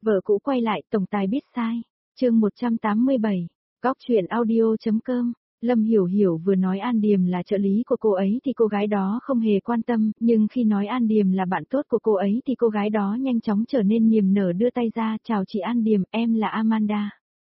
Vợ cũ quay lại, tổng tài biết sai. Chương 187. Góc truyện audio.com. Lâm Hiểu Hiểu vừa nói An Điềm là trợ lý của cô ấy thì cô gái đó không hề quan tâm, nhưng khi nói An Điềm là bạn tốt của cô ấy thì cô gái đó nhanh chóng trở nên niềm nở đưa tay ra, chào chị An Điềm, em là Amanda.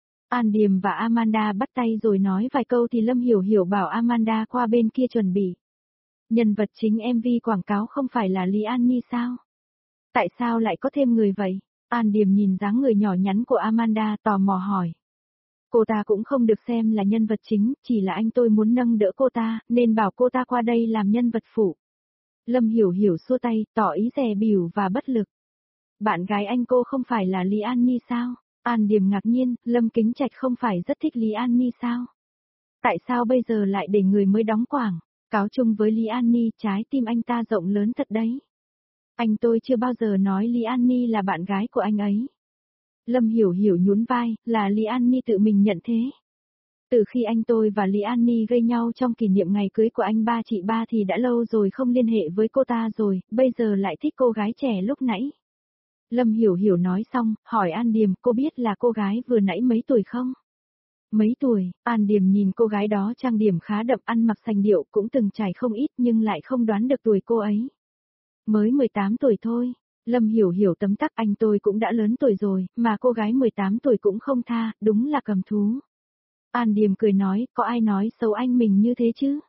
An Điềm và Amanda bắt tay rồi nói vài câu thì Lâm Hiểu Hiểu bảo Amanda qua bên kia chuẩn bị. Nhân vật chính MV quảng cáo không phải là Lý An Nhi sao? Tại sao lại có thêm người vậy? An Điềm nhìn dáng người nhỏ nhắn của Amanda tò mò hỏi. Cô ta cũng không được xem là nhân vật chính, chỉ là anh tôi muốn nâng đỡ cô ta, nên bảo cô ta qua đây làm nhân vật phụ. Lâm Hiểu Hiểu xua tay, tỏ ý dè bỉu và bất lực. Bạn gái anh cô không phải là Lý An Nhi sao? An Điềm ngạc nhiên, Lâm Kính Trạch không phải rất thích Lý An Nhi sao? Tại sao bây giờ lại để người mới đóng quảng? Cáo chung với Lý An Nhi, trái tim anh ta rộng lớn thật đấy. Anh tôi chưa bao giờ nói Lý An Nhi là bạn gái của anh ấy. Lâm Hiểu Hiểu nhún vai, là Lý An Nhi tự mình nhận thế. Từ khi anh tôi và Lý An Nhi gây nhau trong kỷ niệm ngày cưới của anh ba chị ba thì đã lâu rồi không liên hệ với cô ta rồi, bây giờ lại thích cô gái trẻ lúc nãy. Lâm Hiểu Hiểu nói xong, hỏi An Điềm, cô biết là cô gái vừa nãy mấy tuổi không? Mấy tuổi? An Điềm nhìn cô gái đó trang điểm khá đậm, ăn mặc sành điệu, cũng từng trải không ít nhưng lại không đoán được tuổi cô ấy. Mới 18 tuổi thôi. Lâm Hiểu Hiểu tấm tắc, anh tôi cũng đã lớn tuổi rồi, mà cô gái 18 tuổi cũng không tha, đúng là cầm thú. An Điềm cười nói, có ai nói xấu anh mình như thế chứ?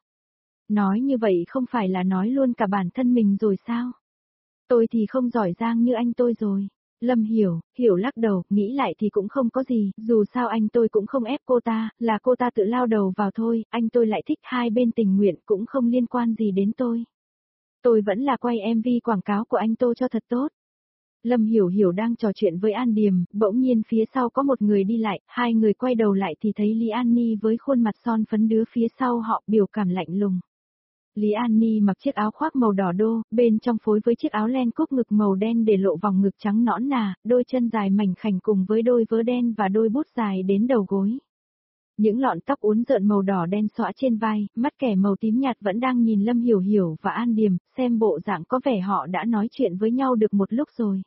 Nói như vậy không phải là nói luôn cả bản thân mình rồi sao? Tôi thì không giỏi giang như anh tôi rồi. Lâm Hiểu lắc đầu, nghĩ lại thì cũng không có gì, dù sao anh tôi cũng không ép cô ta, là cô ta tự lao đầu vào thôi, anh tôi lại thích, hai bên tình nguyện cũng không liên quan gì đến tôi. Tôi vẫn là quay MV quảng cáo của anh Tô cho thật tốt. Lâm Hiểu Hiểu đang trò chuyện với An Điềm, bỗng nhiên phía sau có một người đi lại, hai người quay đầu lại thì thấy Lý An Ni với khuôn mặt son phấn đứa phía sau họ, biểu cảm lạnh lùng. Lý An Ni mặc chiếc áo khoác màu đỏ đô, bên trong phối với chiếc áo len cúc ngực màu đen để lộ vòng ngực trắng nõn nà, đôi chân dài mảnh khảnh cùng với đôi vớ đen và đôi bút dài đến đầu gối. Những lọn tóc uốn rợn màu đỏ đen xõa trên vai, mắt kẻ màu tím nhạt vẫn đang nhìn Lâm Hiểu Hiểu và An Điềm, xem bộ dạng có vẻ họ đã nói chuyện với nhau được một lúc rồi.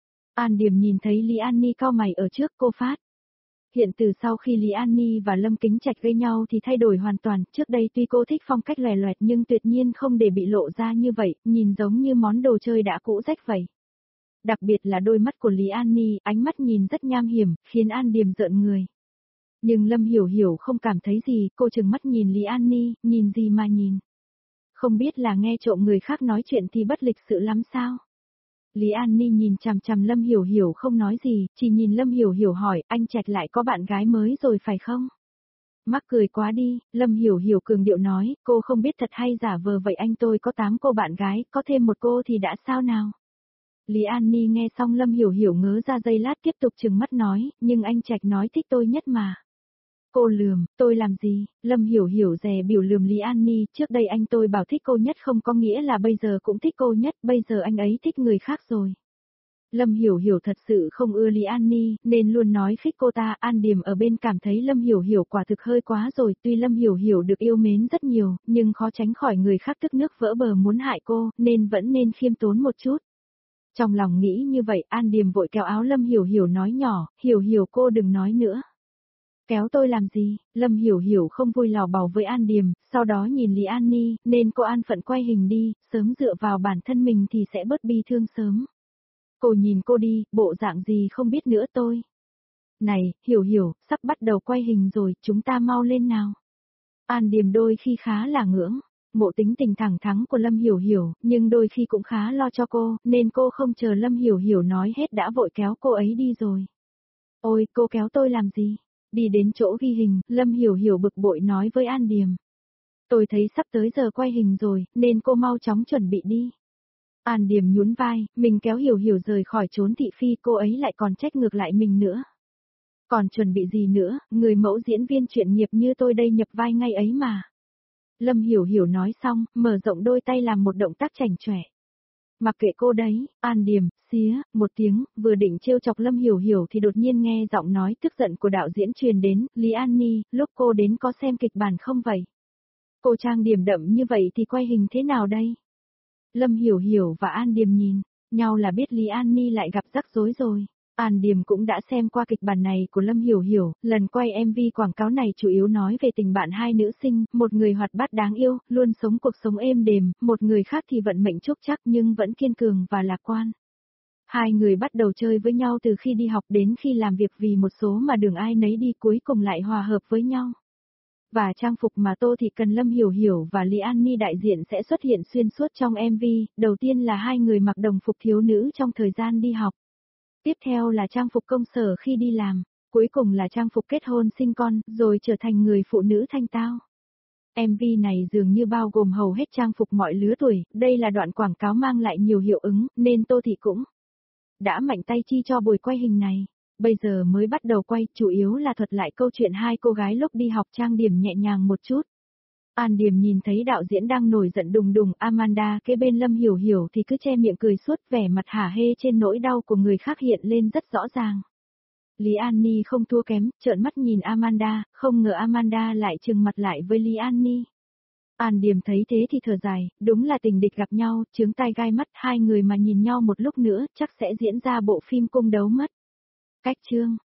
An Điềm nhìn thấy Lý An Ni cau mày ở trước cô phát. Hiện từ sau khi Lý An Ni và Lâm Kính Trạch gây nhau thì thay đổi hoàn toàn, trước đây tuy cô thích phong cách lòe loẹt nhưng tuyệt nhiên không để bị lộ ra như vậy, nhìn giống như món đồ chơi đã cũ rách vậy. Đặc biệt là đôi mắt của Lý An Ni, ánh mắt nhìn rất nham hiểm, khiến An Điềm rợn người. Nhưng Lâm Hiểu Hiểu không cảm thấy gì, cô trừng mắt nhìn Lý An Ni, nhìn gì mà nhìn. Không biết là nghe trộm người khác nói chuyện thì bất lịch sự lắm sao? Lý An Ni nhìn chằm chằm Lâm Hiểu Hiểu không nói gì, chỉ nhìn Lâm Hiểu Hiểu hỏi, anh Trạch lại có bạn gái mới rồi phải không? Mắc cười quá đi, Lâm Hiểu Hiểu cường điệu nói, cô không biết thật hay giả vờ vậy, anh tôi có 8 cô bạn gái, có thêm một cô thì đã sao nào? Lý An Ni nghe xong Lâm Hiểu Hiểu ngớ ra giây lát tiếp tục trừng mắt nói, nhưng anh Trạch nói thích tôi nhất mà. Cô lườm, tôi làm gì? Lâm Hiểu Hiểu dè biểu lườm Lý An Ni, trước đây anh tôi bảo thích cô nhất không có nghĩa là bây giờ cũng thích cô nhất, bây giờ anh ấy thích người khác rồi. Lâm Hiểu Hiểu thật sự không ưa Lý An Ni, nên luôn nói khích cô ta. An Điềm ở bên cảm thấy Lâm Hiểu Hiểu quả thực hơi quá rồi, tuy Lâm Hiểu Hiểu được yêu mến rất nhiều, nhưng khó tránh khỏi người khác tức nước vỡ bờ muốn hại cô, nên vẫn nên khiêm tốn một chút. Trong lòng nghĩ như vậy, An Điềm vội kéo áo Lâm Hiểu Hiểu nói nhỏ, Hiểu Hiểu cô đừng nói nữa. Kéo tôi làm gì? Lâm Hiểu Hiểu không vui lò bầu với An Điềm, sau đó nhìn Lý An Ni, nên cô an phận quay hình đi, sớm dựa vào bản thân mình thì sẽ bớt bi thương sớm. Cô nhìn cô đi, bộ dạng gì không biết nữa tôi. Này, Hiểu Hiểu, sắp bắt đầu quay hình rồi, chúng ta mau lên nào. An Điềm đôi khi khá là ngưỡng mộ tính tình thẳng thắn của Lâm Hiểu Hiểu, nhưng đôi khi cũng khá lo cho cô, nên cô không chờ Lâm Hiểu Hiểu nói hết đã vội kéo cô ấy đi rồi. Ôi, cô kéo tôi làm gì? Đi đến chỗ ghi hình, Lâm Hiểu Hiểu bực bội nói với An Điềm. Tôi thấy sắp tới giờ quay hình rồi, nên cô mau chóng chuẩn bị đi. An Điềm nhún vai, mình kéo Hiểu Hiểu rời khỏi chốn thị phi, cô ấy lại còn trách ngược lại mình nữa. Còn chuẩn bị gì nữa, người mẫu diễn viên chuyên nghiệp như tôi đây nhập vai ngay ấy mà. Lâm Hiểu Hiểu nói xong, mở rộng đôi tay làm một động tác chảnh chọe. Mặc kệ cô đấy, An Điềm, xía, một tiếng, vừa định trêu chọc Lâm Hiểu Hiểu thì đột nhiên nghe giọng nói tức giận của đạo diễn truyền đến, Lý An Ni, lúc cô đến có xem kịch bản không vậy? Cô trang điểm đậm như vậy thì quay hình thế nào đây? Lâm Hiểu Hiểu và An Điềm nhìn nhau là biết Lý An Ni lại gặp rắc rối rồi. An Điềm cũng đã xem qua kịch bản này của Lâm Hiểu Hiểu, lần quay MV quảng cáo này chủ yếu nói về tình bạn hai nữ sinh, một người hoạt bát đáng yêu, luôn sống cuộc sống êm đềm, một người khác thì vận mệnh chúc chắc nhưng vẫn kiên cường và lạc quan. Hai người bắt đầu chơi với nhau từ khi đi học đến khi làm việc vì một số mà đường ai nấy đi cuối cùng lại hòa hợp với nhau. Và trang phục mà Tô Thị Cần, Lâm Hiểu Hiểu và Lý An Ni đại diện sẽ xuất hiện xuyên suốt trong MV, đầu tiên là hai người mặc đồng phục thiếu nữ trong thời gian đi học. Tiếp theo là trang phục công sở khi đi làm, cuối cùng là trang phục kết hôn sinh con, rồi trở thành người phụ nữ thanh tao. MV này dường như bao gồm hầu hết trang phục mọi lứa tuổi, đây là đoạn quảng cáo mang lại nhiều hiệu ứng, nên Tô Thị cũng đã mạnh tay chi cho buổi quay hình này. Bây giờ mới bắt đầu quay, chủ yếu là thuật lại câu chuyện hai cô gái lúc đi học trang điểm nhẹ nhàng một chút. An Điềm nhìn thấy đạo diễn đang nổi giận đùng đùng, Amanda kế bên Lâm Hiểu Hiểu thì cứ che miệng cười suốt, vẻ mặt hả hê trên nỗi đau của người khác hiện lên rất rõ ràng. Lý An Ni không thua kém, trợn mắt nhìn Amanda, không ngờ Amanda lại trừng mặt lại với Lý An Ni. An Điềm thấy thế thì thở dài, đúng là tình địch gặp nhau, chướng tai gai mắt, hai người mà nhìn nhau một lúc nữa chắc sẽ diễn ra bộ phim cung đấu mất. Cách chương